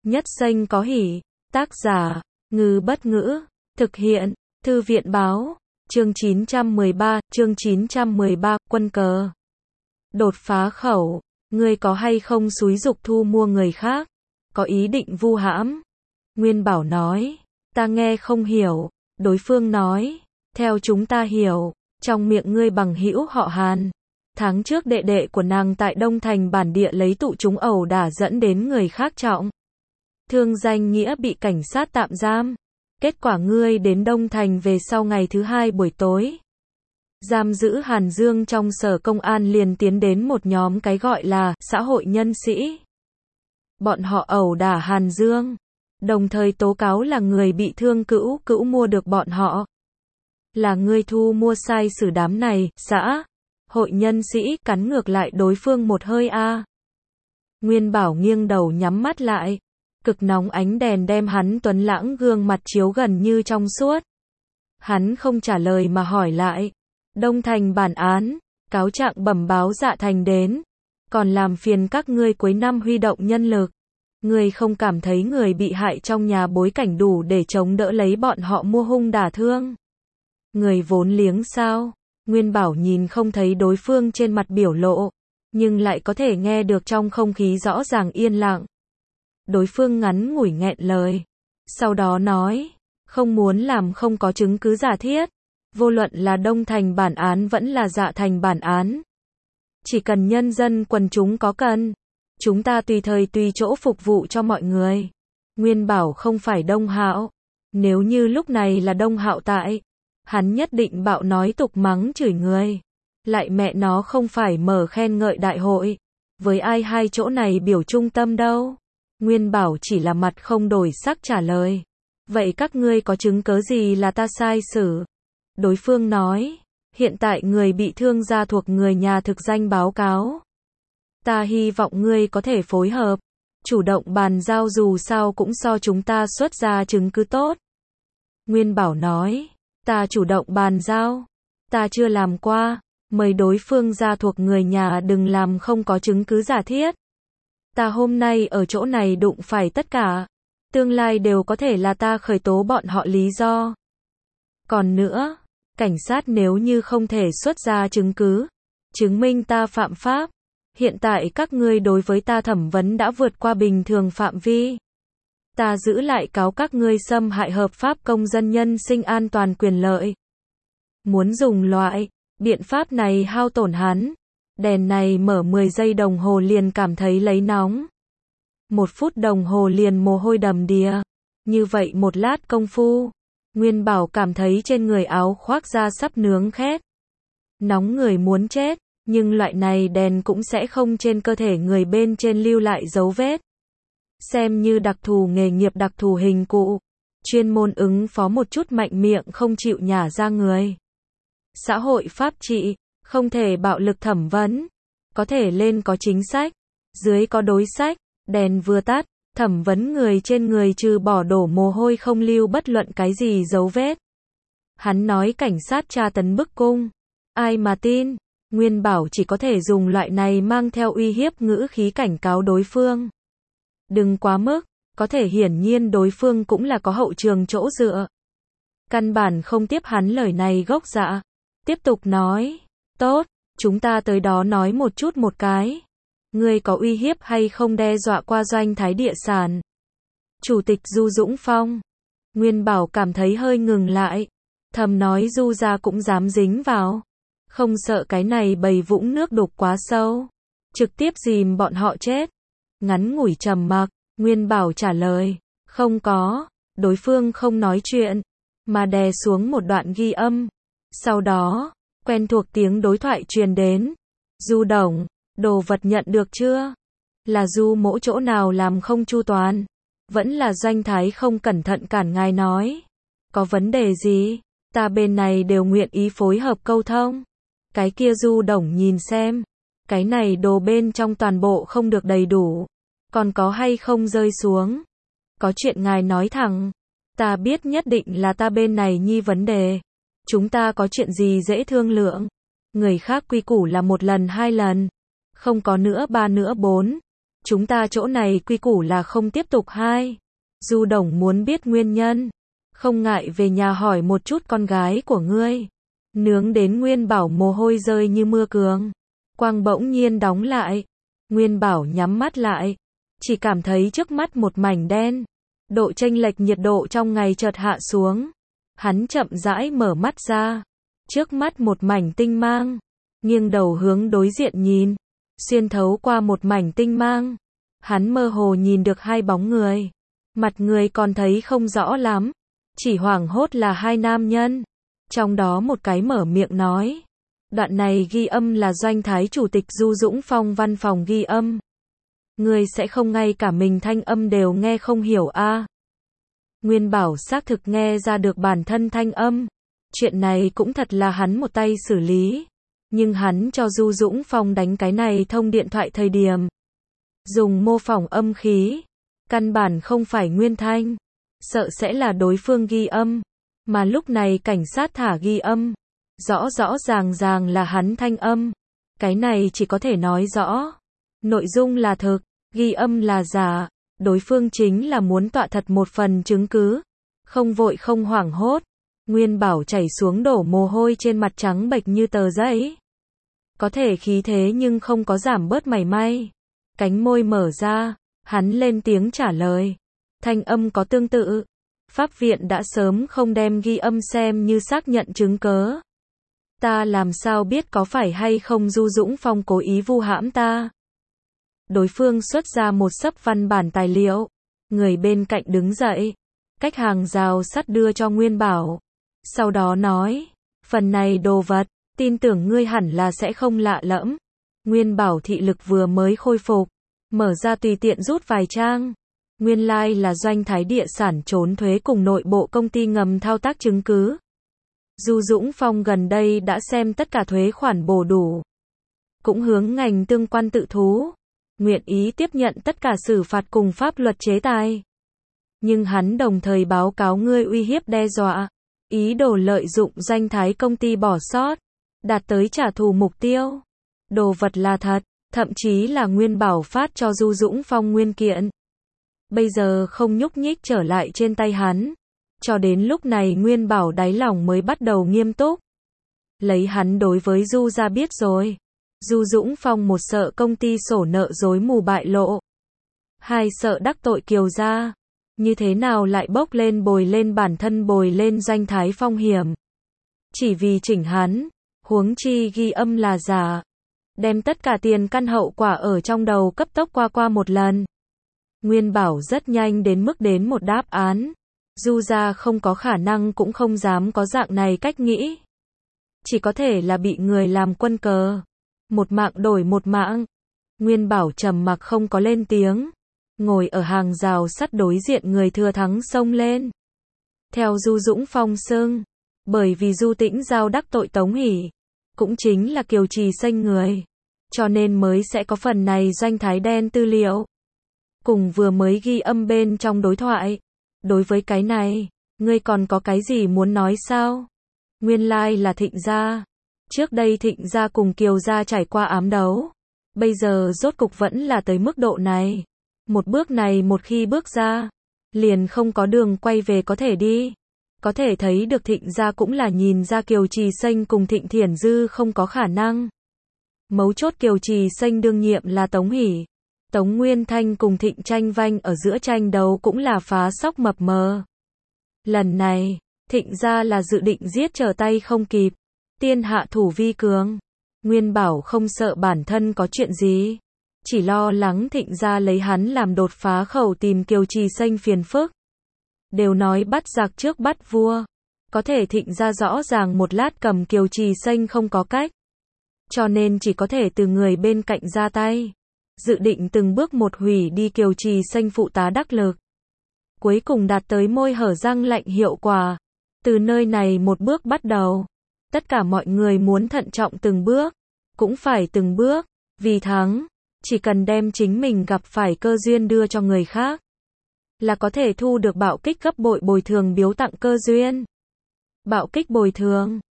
Nhất danh có hỷ. Tác giả, Ngư Bất Ngữ. Thực hiện, Thư viện Báo. Chương 913, quân cờ. Đột phá khẩu. Ngươi có hay không xúi giục thu mua người khác? Có ý định vu hãm? Nguyên Bảo nói. Ta nghe không hiểu. Đối phương nói. Theo chúng ta hiểu, trong miệng ngươi bằng hữu họ Hàn. Tháng trước đệ đệ của nàng tại Đông Thành bản địa lấy tụ chúng ẩu đả dẫn đến người khác trọng thương, danh nghĩa bị cảnh sát tạm giam. Kết quả ngươi đến Đông Thành về sau ngày thứ hai buổi tối. Giam giữ Hàn Dương trong sở công an liền tiến đến một nhóm cái gọi là xã hội nhân sĩ. Bọn họ ẩu đả Hàn Dương, đồng thời tố cáo là người bị thương cữu mua được bọn họ. Là ngươi thu mua sai sử đám này, xã hội nhân sĩ cắn ngược lại đối phương một hơi a. Nguyên Bảo nghiêng đầu nhắm mắt lại. Cực nóng ánh đèn đem hắn tuấn lãng gương mặt chiếu gần như trong suốt. Hắn không trả lời mà hỏi lại. Đông Thành bản án, cáo trạng bẩm báo Dạ Thành đến. Còn làm phiền các ngươi cuối năm huy động nhân lực. Ngươi không cảm thấy người bị hại trong nhà bối cảnh đủ để chống đỡ lấy bọn họ mua hung đả thương? Người vốn liếng sao? Nguyên Bảo nhìn không thấy đối phương trên mặt biểu lộ, nhưng lại có thể nghe được trong không khí rõ ràng yên lặng. Đối phương ngắn ngủi nghẹn lời, sau đó nói, không muốn làm không có chứng cứ giả thiết, vô luận là Đông Thành bản án vẫn là Dạ Thành bản án. Chỉ cần nhân dân quần chúng có cần, chúng ta tùy thời tùy chỗ phục vụ cho mọi người. Nguyên Bảo không phải Đông Hạo, nếu như lúc này là Đông Hạo tại, hắn nhất định bạo nói tục mắng chửi người. Lại mẹ nó không phải mở khen ngợi đại hội. Với ai hai chỗ này biểu trung tâm đâu? Nguyên Bảo chỉ là mặt không đổi sắc trả lời. Vậy các ngươi có chứng cớ gì là ta sai xử? Đối phương nói. Hiện tại người bị thương gia thuộc người nhà thực danh báo cáo. Ta hy vọng ngươi có thể phối hợp. Chủ động bàn giao dù sao cũng so chúng ta xuất ra chứng cứ tốt. Nguyên Bảo nói. Ta chủ động bàn giao. Ta chưa làm qua. Mời đối phương gia thuộc người nhà đừng làm không có chứng cứ giả thiết. Ta hôm nay ở chỗ này đụng phải tất cả. Tương lai đều có thể là ta khởi tố bọn họ lý do. Còn nữa, cảnh sát nếu như không thể xuất ra chứng cứ, chứng minh ta phạm pháp. Hiện tại các ngươi đối với ta thẩm vấn đã vượt qua bình thường phạm vi. Ta giữ lại cáo các ngươi xâm hại hợp pháp công dân nhân sinh an toàn quyền lợi. Muốn dùng loại biện pháp này hao tổn hắn. Đèn này mở 10 giây đồng hồ liền cảm thấy lấy nóng. 1 phút đồng hồ liền mồ hôi đầm đìa. Như vậy một lát công phu, Nguyên Bảo cảm thấy trên người áo khoác da sắp nướng khét. Nóng người muốn chết, nhưng loại này đèn cũng sẽ không trên cơ thể người bên trên lưu lại dấu vết. Xem như đặc thù nghề nghiệp đặc thù hình cụ, chuyên môn ứng phó một chút mạnh miệng không chịu nhả ra người. Xã hội pháp trị, không thể bạo lực thẩm vấn, có thể lên có chính sách, dưới có đối sách, đèn vừa tắt, thẩm vấn người trên người trừ bỏ đổ mồ hôi không lưu bất luận cái gì dấu vết. Hắn nói cảnh sát tra tấn bức cung, ai mà tin? Nguyên Bảo chỉ có thể dùng loại này mang theo uy hiếp ngữ khí cảnh cáo đối phương. Đừng quá mức, có thể hiển nhiên đối phương cũng là có hậu trường chỗ dựa. Căn bản không tiếp hắn lời này gốc dạ. Tiếp tục nói, tốt, chúng ta tới đó nói một chút một cái. Ngươi có uy hiếp hay không đe dọa qua Doanh Thái địa sản? Chủ tịch Du Dũng Phong. Nguyên Bảo cảm thấy hơi ngừng lại. Thầm nói Du gia cũng dám dính vào. Không sợ cái này bầy vũng nước đục quá sâu. Trực tiếp dìm bọn họ chết. Ngắn ngủi trầm mặc, Nguyên Bảo trả lời. Không có. Đối phương không nói chuyện, mà đè xuống một đoạn ghi âm. Sau đó, quen thuộc tiếng đối thoại truyền đến. Du Đồng, đồ vật nhận được chưa? Là Du mỗ chỗ nào làm không chu toàn? Vẫn là Doanh Thái không cẩn thận cản ngài nói. Có vấn đề gì? Ta bên này đều nguyện ý phối hợp câu thông. Cái kia Du Đồng nhìn xem. Cái này đồ bên trong toàn bộ không được đầy đủ. Còn có hay không rơi xuống? Có chuyện ngài nói thẳng. Ta biết nhất định là ta bên này nhi vấn đề. Chúng ta có chuyện gì dễ thương lượng. Người khác quy củ là 1 lần 2 lần. Không có nữa 3 nữa 4. chúng ta chỗ này quy củ là không tiếp tục hai. Du Đồng muốn biết nguyên nhân. Không ngại về nhà hỏi một chút con gái của ngươi. Nướng đến Nguyên Bảo mồ hôi rơi như mưa cường. Quang bỗng nhiên đóng lại. Nguyên Bảo nhắm mắt lại. Chỉ cảm thấy trước mắt một mảnh đen. Độ chênh lệch nhiệt độ trong ngày chợt hạ xuống. Hắn chậm rãi mở mắt ra. Trước mắt một mảnh tinh mang. Nghiêng đầu hướng đối diện nhìn. Xuyên thấu qua một mảnh tinh mang. Hắn mơ hồ nhìn được hai bóng người. Mặt người còn thấy không rõ lắm. Chỉ hoảng hốt là hai nam nhân. Trong đó một cái mở miệng nói. Đoạn này ghi âm là Doanh Thái Chủ tịch Du Dũng Phong văn phòng ghi âm. Ngươi sẽ không ngay cả mình thanh âm đều nghe không hiểu a? Nguyên Bảo xác thực nghe ra được bản thân thanh âm. Chuyện này cũng thật là hắn một tay xử lý. Nhưng hắn cho Du Dũng Phong đánh cái này thông điện thoại thời điểm. Dùng mô phỏng âm khí. Căn bản không phải nguyên thanh. Sợ sẽ là đối phương ghi âm. Mà lúc này cảnh sát thả ghi âm. Rõ rõ ràng là hắn thanh âm. Cái này chỉ có thể nói rõ. Nội dung là thực, ghi âm là giả. Đối phương chính là muốn tọa thật một phần chứng cứ. Không vội không hoảng hốt. Nguyên Bảo chảy xuống đổ mồ hôi trên mặt trắng bệch như tờ giấy. Có thể khí thế nhưng không có giảm bớt mảy may. Cánh môi mở ra, hắn lên tiếng trả lời. Thanh âm có tương tự. Pháp viện đã sớm không đem ghi âm xem như xác nhận chứng cớ. Ta làm sao biết có phải hay không Du Dũng Phong cố ý vu hãm ta. Đối phương xuất ra một xấp văn bản tài liệu. Người bên cạnh đứng dậy. Cách hàng rào sắt đưa cho Nguyên Bảo. Sau đó nói. Phần này đồ vật, tin tưởng ngươi hẳn là sẽ không lạ lẫm. Nguyên Bảo thị lực vừa mới khôi phục. Mở ra tùy tiện rút vài trang. Nguyên lai là Doanh Thái địa sản trốn thuế cùng nội bộ công ty ngầm thao tác chứng cứ. Du Dũng Phong gần đây đã xem tất cả thuế khoản bổ đủ. Cũng hướng ngành tương quan tự thú. Nguyện ý tiếp nhận tất cả xử phạt cùng pháp luật chế tài. Nhưng hắn đồng thời báo cáo ngươi uy hiếp đe dọa. Ý đồ lợi dụng Doanh Thái công ty bỏ sót. Đạt tới trả thù mục tiêu. Đồ vật là thật. Thậm chí là Nguyên Bảo phát cho Du Dũng Phong nguyên kiện. Bây giờ không nhúc nhích trở lại trên tay hắn. Cho đến lúc này Nguyên Bảo đáy lòng mới bắt đầu nghiêm túc. Lấy hắn đối với Du ra biết rồi. Du Dũng Phong một sợ công ty sổ nợ dối mù bại lộ. Hai sợ đắc tội Kiều gia. Như thế nào lại bốc lên bồi lên bản thân bồi lên Doanh Thái phong hiểm. Chỉ vì chỉnh hắn. Huống chi ghi âm là giả. Đem tất cả tiền căn hậu quả ở trong đầu cấp tốc qua một lần. Nguyên Bảo rất nhanh đến mức đến một đáp án. Du gia không có khả năng cũng không dám có dạng này cách nghĩ. Chỉ có thể là bị người làm quân cờ. Một mạng đổi một mạng. Nguyên Bảo trầm mặc không có lên tiếng. Ngồi ở hàng rào sắt đối diện người thừa thắng xông lên. Theo Du Dũng Phong xưng. Bởi vì Du Tĩnh Giao đắc tội Tống Hỷ. Cũng chính là Kiều Trì Xanh người. Cho nên mới sẽ có phần này Doanh Thái đen tư liệu. Cùng vừa mới ghi âm bên trong đối thoại. Đối với cái này, ngươi còn có cái gì muốn nói sao? Nguyên lai là Thịnh gia. Trước đây Thịnh gia cùng Kiều gia trải qua ám đấu. Bây giờ rốt cục vẫn là tới mức độ này. Một bước này một khi bước ra, liền không có đường quay về có thể đi. Có thể thấy được Thịnh gia cũng là nhìn ra Kiều Trì Xanh cùng Thịnh Thiển Dư không có khả năng. Mấu chốt Kiều Trì Xanh đương nhiệm là Tống Hỷ. Tống Nguyên Thanh cùng Thịnh Tranh Vanh ở giữa tranh đấu cũng là phá sóc mập mờ. Lần này, Thịnh gia là dự định giết trở tay không kịp. Tiên hạ thủ vi cường. Nguyên Bảo không sợ bản thân có chuyện gì. Chỉ lo lắng Thịnh gia lấy hắn làm đột phá khẩu tìm Kiều Trì Xanh phiền phức. Đều nói bắt giặc trước bắt vua. Có thể Thịnh gia rõ ràng một lát cầm Kiều Trì Xanh không có cách. Cho nên chỉ có thể từ người bên cạnh ra tay. Dự định từng bước một hủy đi Kiều Trì Xanh phụ tá đắc lực. Cuối cùng đạt tới môi hở răng lạnh hiệu quả. Từ nơi này một bước bắt đầu. Tất cả mọi người muốn thận trọng từng bước. Cũng phải từng bước. Vì thắng. Chỉ cần đem chính mình gặp phải cơ duyên đưa cho người khác. Là có thể thu được bạo kích gấp bội bồi thường biếu tặng cơ duyên. Bạo kích bồi thường.